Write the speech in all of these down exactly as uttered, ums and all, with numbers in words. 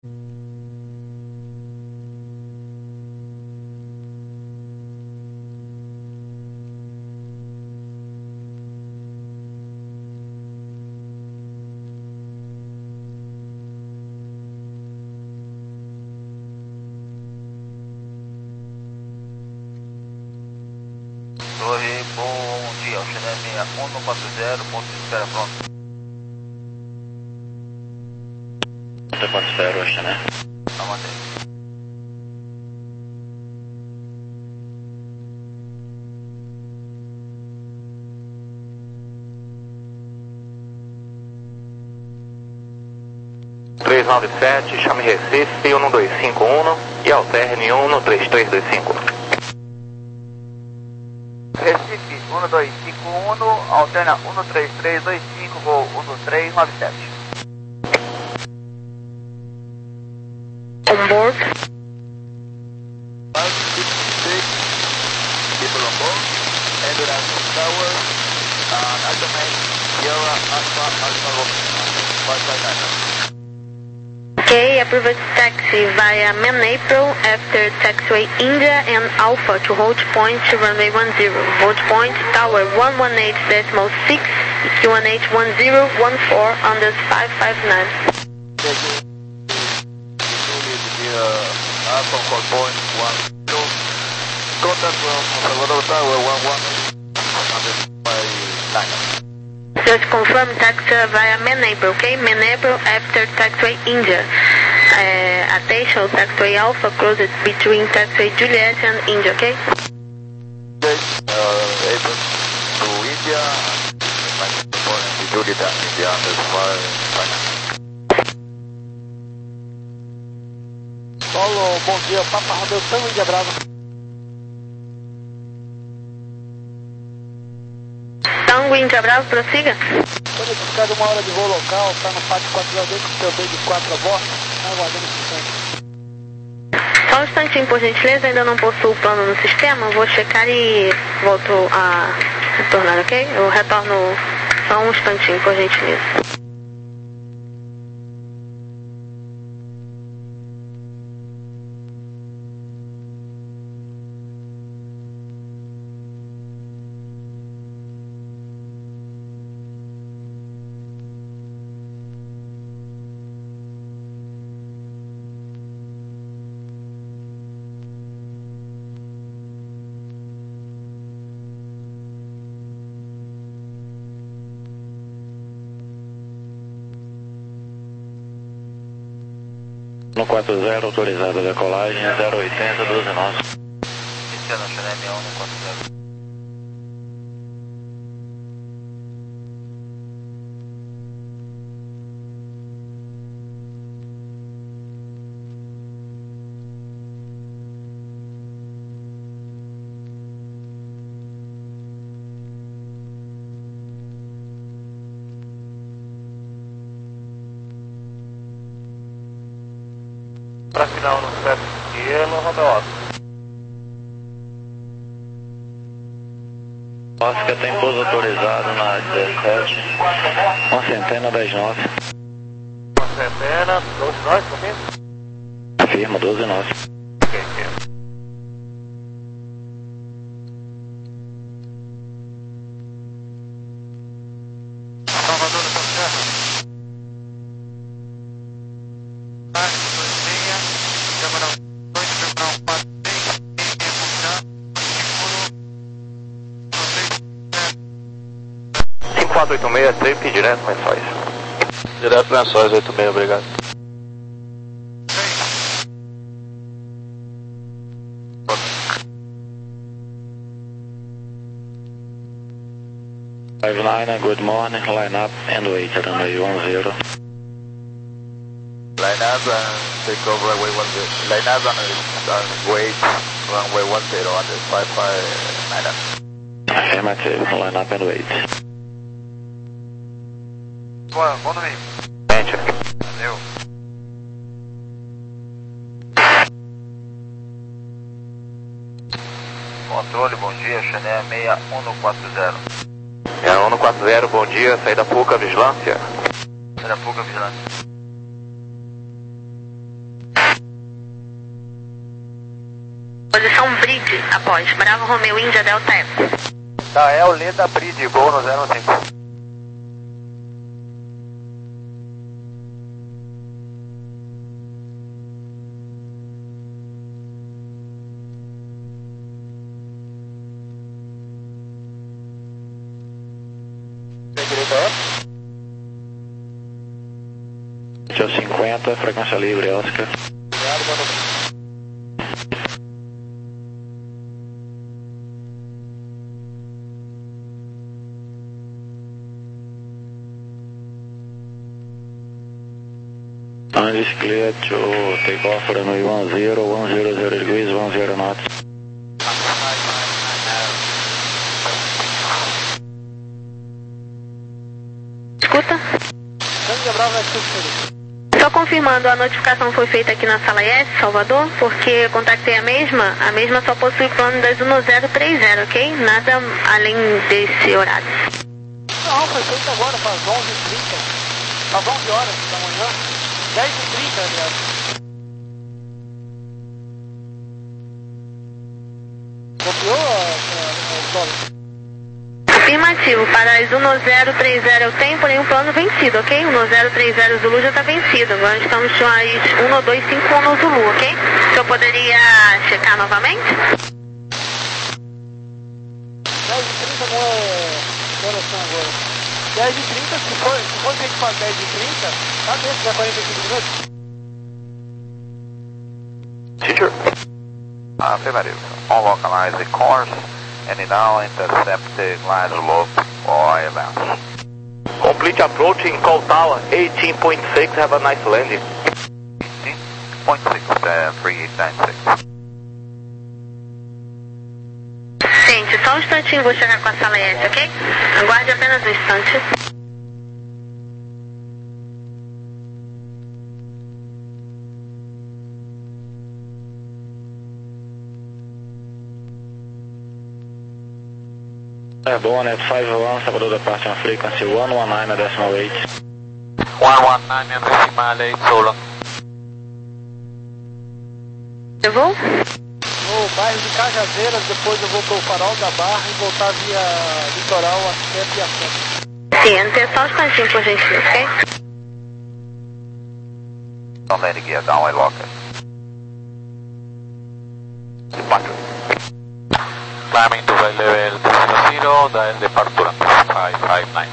Torre, bom dia, o Chile seis um quatro zero, ponto de espera pronto. Ponto quatro zero, hoje, né? Tá, mantém. três nove sete, chame Recife, um dois cinco um e alterne um três três dois cinco. Recife, um dois cinco um, alterna um três três dois cinco, voo um três nove sete. On board. five six six, people on board, Endurance Tower, and Ultimate, Sierra, Alpha, Alpha, five five nine. Okay, approved taxi via Man April after taxiway India and Alpha to hold point runway one zero. Hold point tower one one eight decimal six, Q one H one zero one four under five five nine. Alpha call point one zero. Contact from Salvador Tower one one under five nine. Just confirm taxi via Man April, okay? Man April after taxiway India. Uh, attention, taxiway Alpha closed between taxiway Juliet and India, okay? Okay, uh, April to India, and Juliet and India under five five nine. Paulo, bom dia, Papa Romeu, Tango Índia Brava. Tango Índia Bravo, prossiga. Estou notificado uma hora de voo local, está no pátio quatro zero dois com seu B de quatro a bordo, está aguardando esse instante. Só um instantinho, por gentileza, ainda não possuo o plano no sistema, vou checar e volto a retornar, ok? Eu retorno só um instantinho, por gentileza. um quatro zero, autorizada a decolagem, zero oitenta, doze nós. Iniciando o Chile seis um quatro zero. Para final no sete Kilo, Roda Oscar tem pouso autorizado na dezessete, uma centena, dez nove. Uma centena, doze nós comigo? Afirma, doze nove. Ok, ok. Salvador da Serra. quatro oito seis, trip direto Lençóis. Direto Lençóis, oito seis, obrigado. five nine, good morning, line up and wait, runway one zero. Line up and take over runway one zero. Line up and, and wait, runway one zero under five five nine. Affirmative, line up and wait. Boa, bom domingo. Gente, Valeu. Controle, bom dia, Chanel seis um quatro zero. é um quatro zero, bom dia, saída Puca, vigilância. Saída Puca, vigilância. Posição Bridge, após. Bravo Romeo Índia Delta Eco. Tá, é o Leda Bridge, gol no zero cinco. cinquenta, frequência livre, Oscar. Obrigado, mano. And is clear to take off runway one zero, one zero zero degrees, one zero knots. Escuta? Bravo, é tudo. Só confirmando, a notificação foi feita aqui na sala S, Salvador, porque eu contactei a mesma, a mesma só possui plano das um zero três zero, ok? Nada além desse horário. Não, foi feito agora, para as onze e trinta, às onze horas da manhã, dez e trinta, aliás. Copiou, Paulo? Afirmativo, para as um zero três zero eu tenho, porém o plano vencido, ok? um zero três zero Zulu já está vencido, agora estamos com as um dois cinco um no Zulu, ok? O senhor poderia checar novamente? dez e trinta não é coração agora. dez e trinta, se for, se for ter que fazer dez e trinta, tá dentro, dá quarenta e cinco minutos. Teacher. Afirmativo. On localize the course. And now intercept the glide slope or I L S. Complete approach in call tower, eighteen point six, have a nice landing. eighteen point six, uh, three eight nine six. Gente, só um instantinho, vou chegar com a sala S, ok? Aguarde apenas um instante. Airborne at five one, Salvador departure on frequency one one nine decimal eight. one one nine decimal eight, solo. Eu vou? No bairro de Cajazeiras, depois eu vou para o Farol da Barra e voltar via litoral até Piacente. Sim, ante só um instantinho, por gentileza, ok? Don't let it gear down, I lock it. Departure. Climbing to flight level zero zero, dial departure five five nine.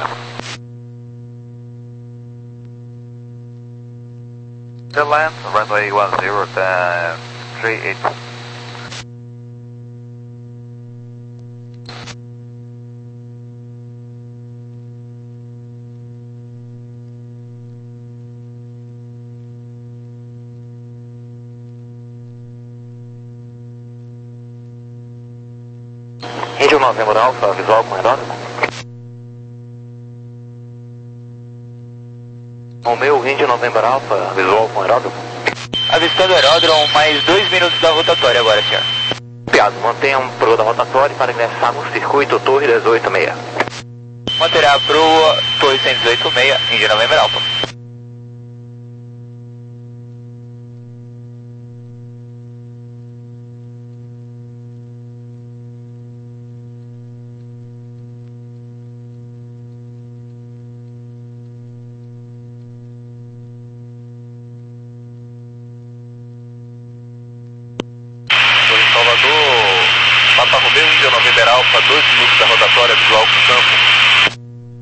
The land, runway one zero, uh, three eight. Índio Novembro Alfa, visual com aeródromo. Romeo Índio Novembro Alfa, visual com aeródromo. Avistando o aeródromo, mais dois minutos da rotatória agora, senhor. Piado, mantenha um proa da rotatória para ingressar no circuito Torre dezoito seis. Manterá a proa Torre cento e dezoito seis, Índio Novembro Alfa. Papa Romeo Índio Novembro Alfa, dois minutos da rotatória visual com campo.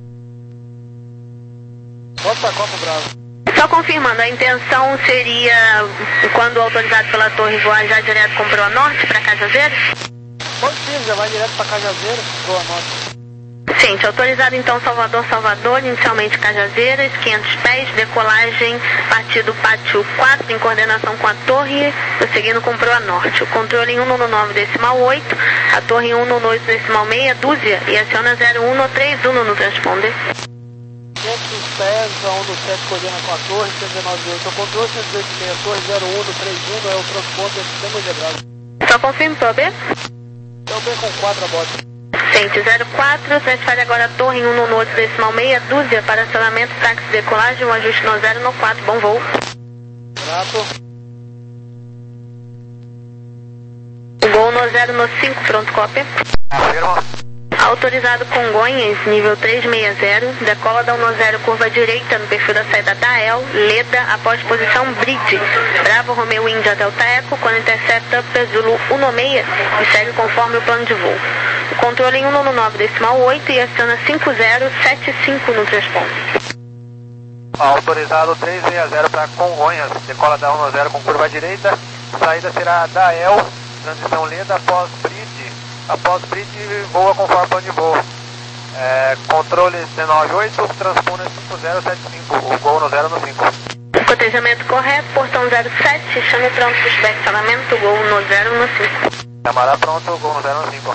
Volta para Copa Bravo. Só confirmando, a intenção seria, quando autorizado pela torre, voar já direto com Proa Norte para Cajazeiras? Pode ser, já vai direto para Cajazeiras, Proa Norte. Gente, autorizado então Salvador, Salvador, inicialmente Cajazeiras, quinhentos pés, decolagem, partido Pátio quatro, em coordenação com a torre, prosseguindo com Proa Norte. O controle em um nove decimal oito, a torre em um oito decimal seis, dúzia, e aciona zero um três um no transponder. quinhentos pés, a um sete coordena com a torre, cento e dezenove oito. O controle cento e dezoito seis, torre zero um três um, é o transponder sistema integrado. Só confirme, P O B? P O B com quatro a bordo. Gente, zero quatro, transfere agora a torre em um oito decimal seis, dúzia, para acionamento, táxi, decolagem, um ajuste no zero no quatro, bom voo. Grato. O no zero no cinco, pronto, cópia. Afirma. Autorizado Congonhas, nível trezentos e sessenta, decola da um zero, curva direita no perfil da saída da E L, Leda, após posição Bridge. Bravo Romeo Índia Delta Eco, quando intercepta Zulu cento e seis e segue conforme o plano de voo. O controle em cento e nove decimal oito e aciona cinco zero sete cinco no transponder. Autorizado trezentos e sessenta para Congonhas, decola da um zero com curva direita, saída será da E L, transição Leda após Bridge. Após bridge, voa conforme plano de voo. É, controle dezenove oito, transponder cinco zero sete cinco, o gol no zero no cinco. Cotejamento correto, portão zero sete, chame pronto para inspecionamento, gol no zero no cinco. Camarada pronto, gol no zero no cinco.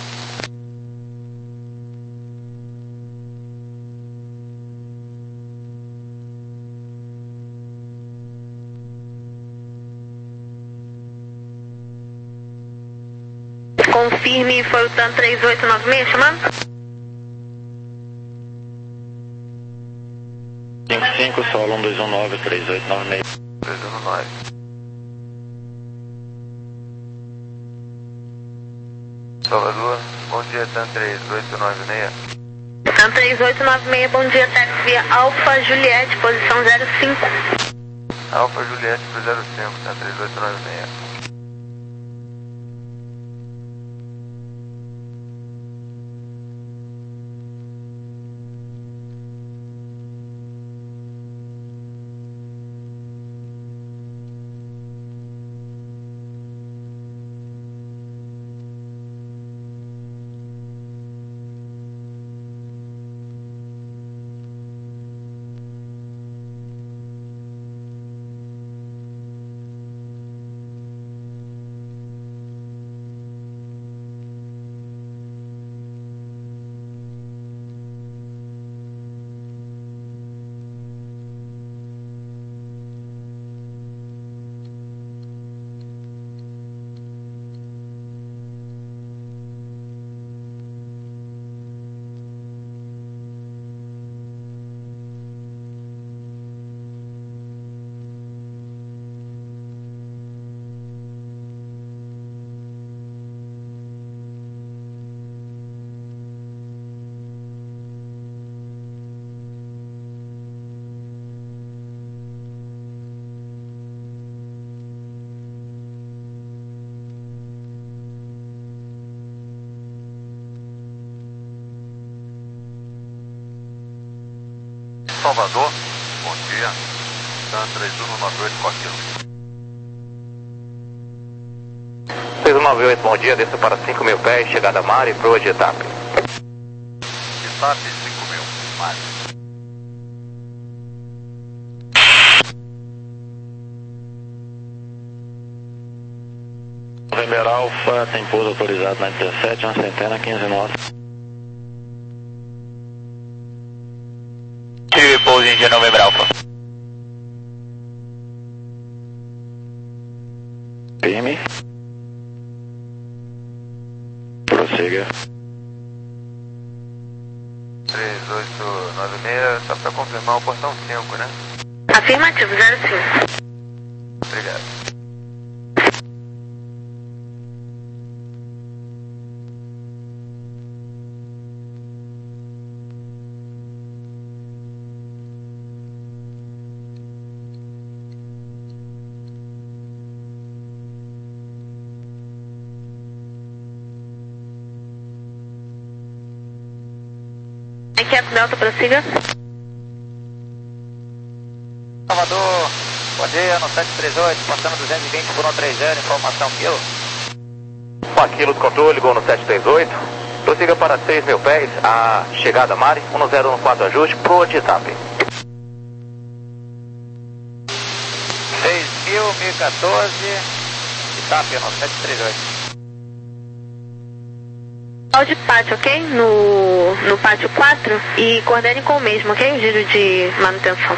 Confirme, foi o TAM três oito nove seis chamando? cinco cinco, solo um dois um nove, três oito nove seis. três um nove. Salvador, bom dia, TAM três oito nove seis. TAM três oito nove seis, bom dia, táxi via Alfa Juliette, posição zero cinco. Alfa Juliette para zero cinco, TAM três oito nove seis. Salvador, bom dia, TAM três um nove oito, Coquilo. três um nove oito, bom dia, desça para cinco mil pés, chegada a Mari, proa de etapa. Etapa cinco mil, Mari. November Alpha, tem pouso autorizado na dezessete, uma centena, quinze nós. Tive pouso em Índia November Alpha. Firme. Prossiga. três oito nove seis, só para confirmar o portão cinco, né? Afirmativo, zero cinco. Obrigado. Quieto Delta, prossiga. Salvador, bom dia, no sete três oito, passando duzentos e vinte por um três zero, informação quilo. Aquilo do controle, gol no sete três oito. Prossiga para seis mil pés, a chegada Mari, um zero um quatro ajuste, proa de etapa. seis mil, mil e quatorze, Itapia no sete três oito. De pátio, ok? No, no pátio quatro e coordene com o mesmo, ok? O giro de manutenção.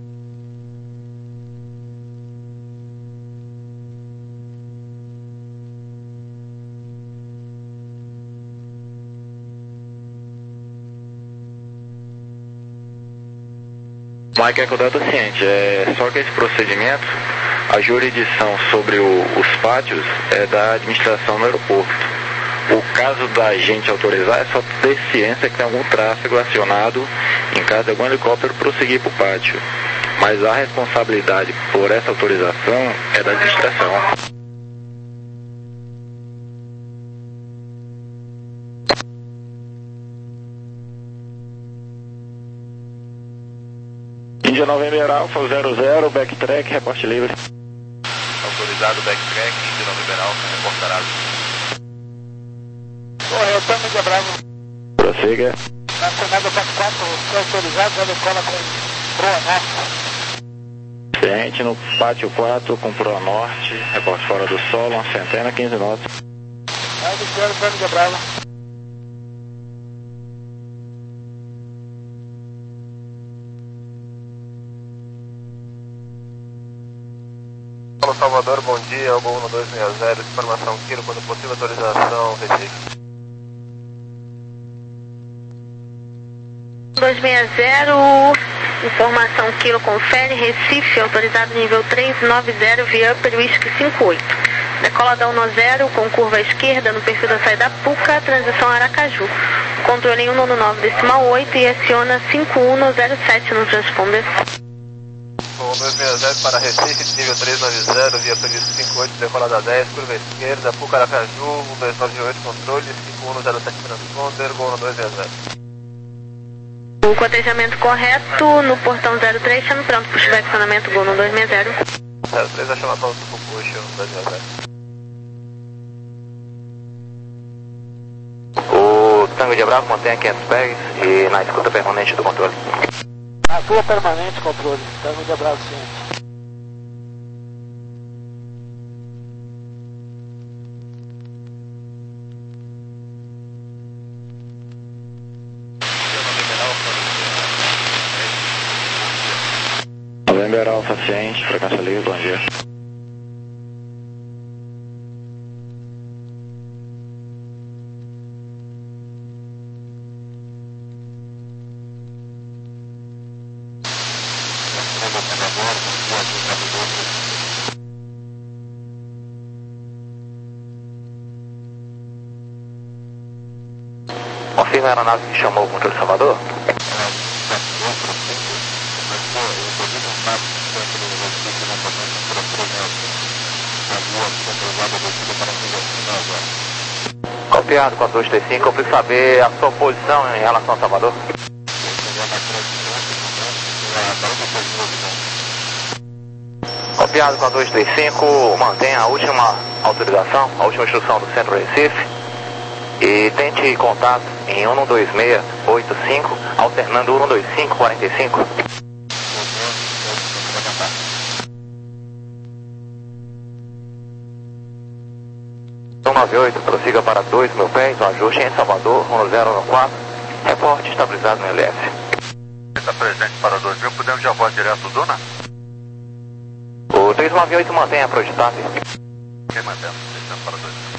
Mike Eco Delta ciente, é só que esse procedimento, a jurisdição sobre o, os pátios é da administração do aeroporto. O caso da gente autorizar é só ter ciência que tem algum tráfego acionado em caso de algum helicóptero prosseguir para o pátio. Mas a responsabilidade por essa autorização é da distração. Índia November Alfa zero zero, backtrack, reporte livre. Autorizado backtrack, Índia November Alfa, reportará. Correto, Índia Bravo. Prossiga. Nacional quatro quatro, foi autorizado, já decola com Proa Norte. Ciente no pátio quatro com Proa Norte, reporte fora do solo, uma centena, quinze knots. Aí do zero para Índia Bravo. Paulo Salvador, bom dia, Algo um dois seis zero, informação Kilo, quando possível autorização, Recife. dois seis zero, informação Kilo confere, Recife, autorizado nível três nove zero, via Upper Whisky cinco oito. Decola da um zero com curva à esquerda no perfil da saída Puca, transição Aracaju. Controle em um nove nove decimal oito e aciona cinco um zero sete no transponder. um dois seis zero para Recife, nível três nove zero, via Upper Whisky cinco oito, decola da dez, curva à esquerda, Puca Aracaju, um dois nove oito, controle, cinco um zero sete transponder, Gol um dois seis zero. O cotejamento correto no portão zero três, chame pronto para o acionamento Gol um dois seis zero. zero três, a chamar pronto para o push, um dois seis zero. O Tango de Bravo mantém quinhentos pés e na escuta permanente do controle. A tua permanente, controle. Tango de Bravo, ciente. November Alfa ciente, frequência livre, bom dia. Confirma a aeronave que chamou o controle Salvador? Copiado, quatro dois três cinco, eu preciso saber a sua posição em relação a Salvador. Copiado, quatro dois três cinco, mantenha a última autorização, a última instrução do Centro Recife e tente contato em um dois seis oito cinco, alternando um dois cinco quatro cinco. um nove oito, prossiga para dois mil pés, o ajuste em Salvador, um zero um quatro, reporte estabilizado no L F. Está presente para dois mil, podemos já voar direto Duna? O três nove oito mantém a projetada. Quem mantemos? Descendo para dois mil.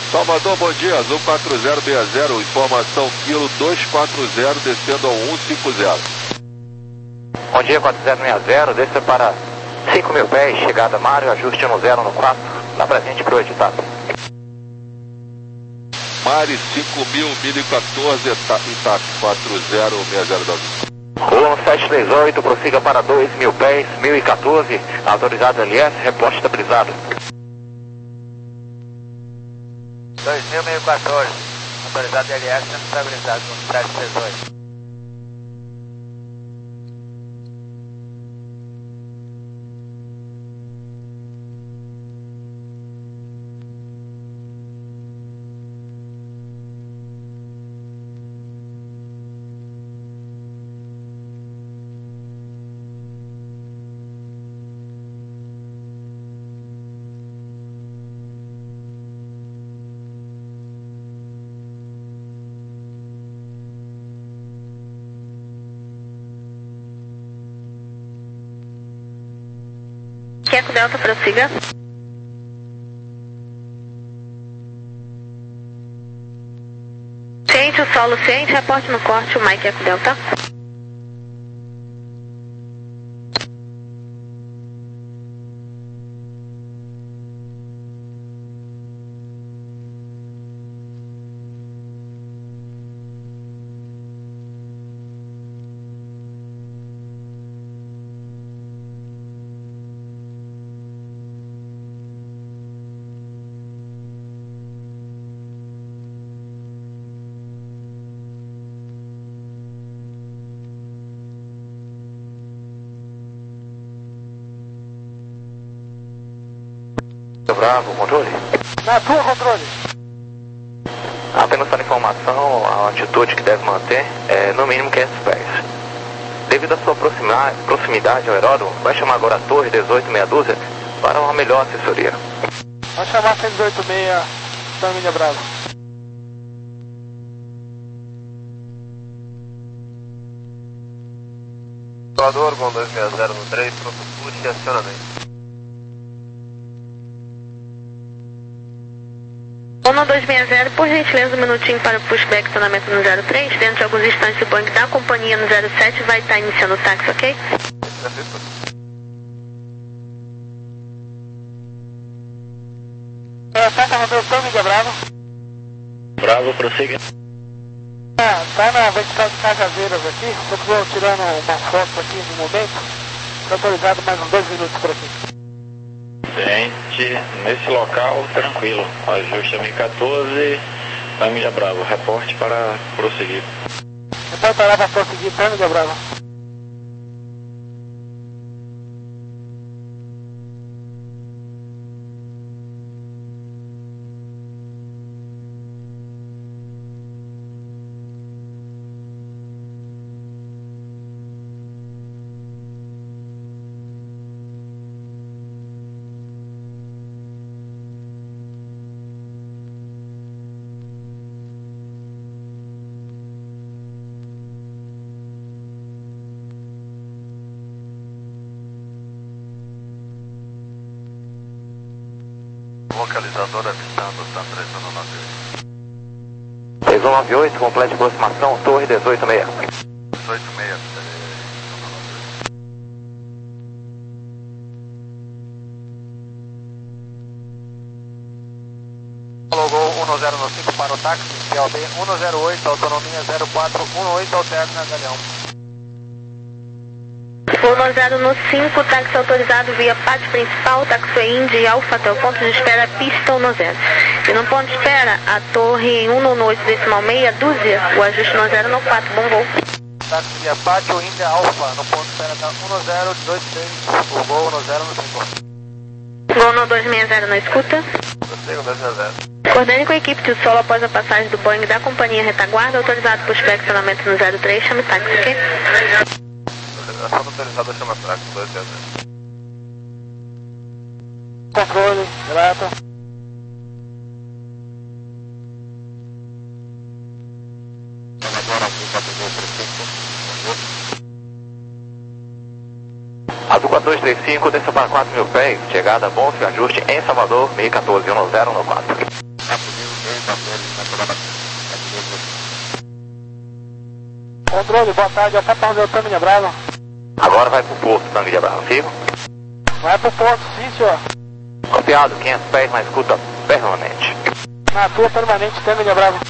Salvador, bom dia, Azul quatro zero seis zero, informação quilo dois quatro zero, descendo ao um cinco zero. Bom dia, quatro zero seis zero, desça para cinco mil pés, chegada Mário, ajuste um zero no quatro, lá pra gente pro Editap. Mari, cinco mil, mil e quatorze, Itap, quatro zero seis zero da um sete três oito, prossiga para dois mil pés, mil e quatorze, autorizado L S, reporte estabilizado. dois mil, mil e quatorze, autorizado L S, estabilizado, um sete três oito. Queco Delta, prossiga. Ciente, o solo ciente, reporte no corte, o Mike Queco Delta. Bravo, controle? Na tua, controle. Apenas para informação, a altitude que deve manter é no mínimo quinhentos pés. Devido à sua proxima, proximidade ao aeródromo, vai chamar agora a torre dezoito meia dúzia para uma melhor assessoria. Vai chamar cento e dezoito seis, família Bravo. Salvador, Gol dois seis zero no três, pronto, puxe e acionamento. um dois seis zero, por gentileza, um minutinho para o pushback acionamento no zero três. Dentro de alguns instantes o Boeing da companhia no zero sete vai estar iniciando o táxi, ok? É, tá Salvador, família Bravo. Bravo, prossiga. Ah, tá na vertical de Cajazeiras aqui. Estou tirando uma foto aqui no momento. Estou autorizado mais uns dois minutos por aqui. Gente, nesse local, tranquilo. Ajuste a mil e quatorze, família Bravo. Reporte para prosseguir. Reportará para prosseguir, família Bravo. Localizador avistado, está preso no navio. três um nove oito, complete aproximação, torre dezoito seis. dezoito seis, Logou um zero no cinco para o táxi, P L B um zero oito, autonomia zero quatro um oito, alterna Galeão. um zero no cinco, táxi autorizado via pátio principal, taxiway Indy Alpha até o ponto de espera, pista um zero. E no ponto de espera, a torre um no oito decimal meia dúzia, o ajuste no zero no quatro, bom voo. Táxi via pátio Indy Alpha, no ponto de espera da um zero dois seis, o gol no zero no cinco. Gol no dois seis zero na escuta. Prossiga dois seis zero. Coordene com a equipe de solo após a passagem do Boeing da companhia retaguarda, autorizado por flexionamento no zero três, chame táxi, ok? Ação autorizada, chama táxi, dois seis zero. Controle, grato. Azul quatorze trinta e cinco, desça para quatro mil pés, chegada Bonfim, ajuste em Salvador, mil e quatorze, um zero no quatro. controle, boa tarde, até para o Tangue de Brava. Agora vai pro porto, Tangue de Brava, fica? Vai pro porto, sim senhor. Copiado, quinhentos pés na escuta permanente. Na tua permanente, Tangue de Brava.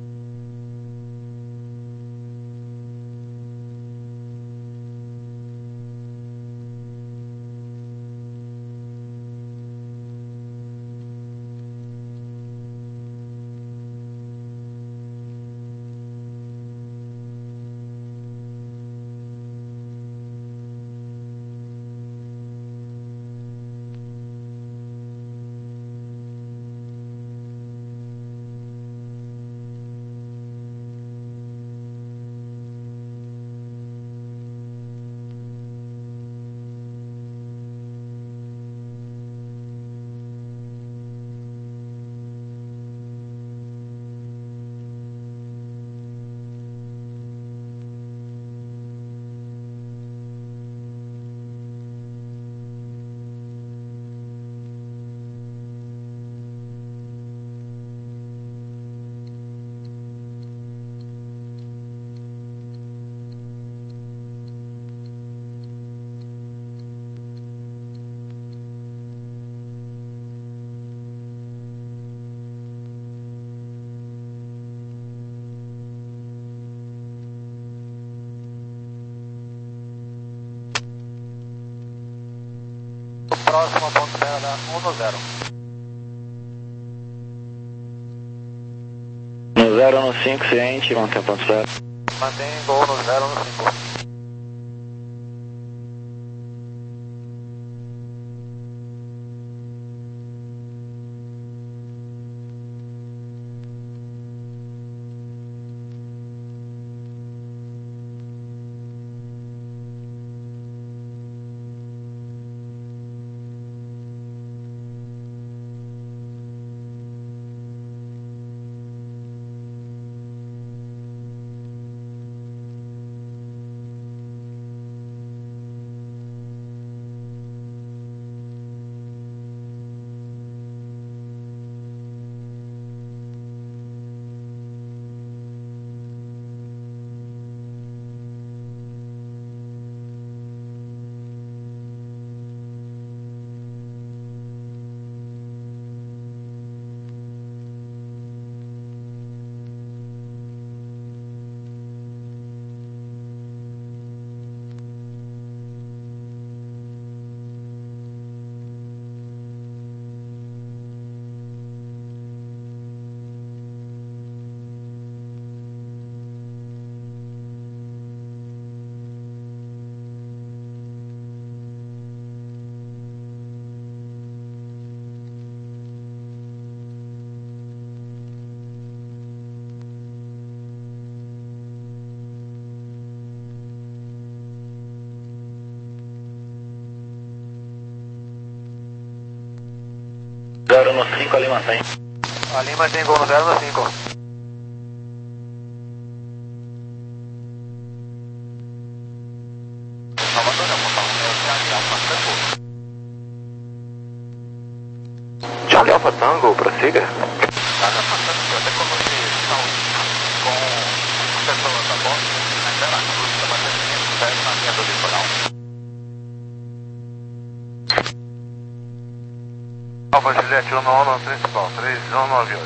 Próximo ao ponto zero da um no zero. No zero no cinco, ciente, mantém o ponto zero. Mantém gol no zero no cinco. zero no cinco, ali mantém. Ali mantém gol no zero no cinco. Charlie Alpha Tango, prossiga. Charlie Alpha Tango, até coloquei com o setor da bosta, na tela, está batendo quinhentos pés na linha do litoral. Alfa Juliette, um no principal, três um no avião.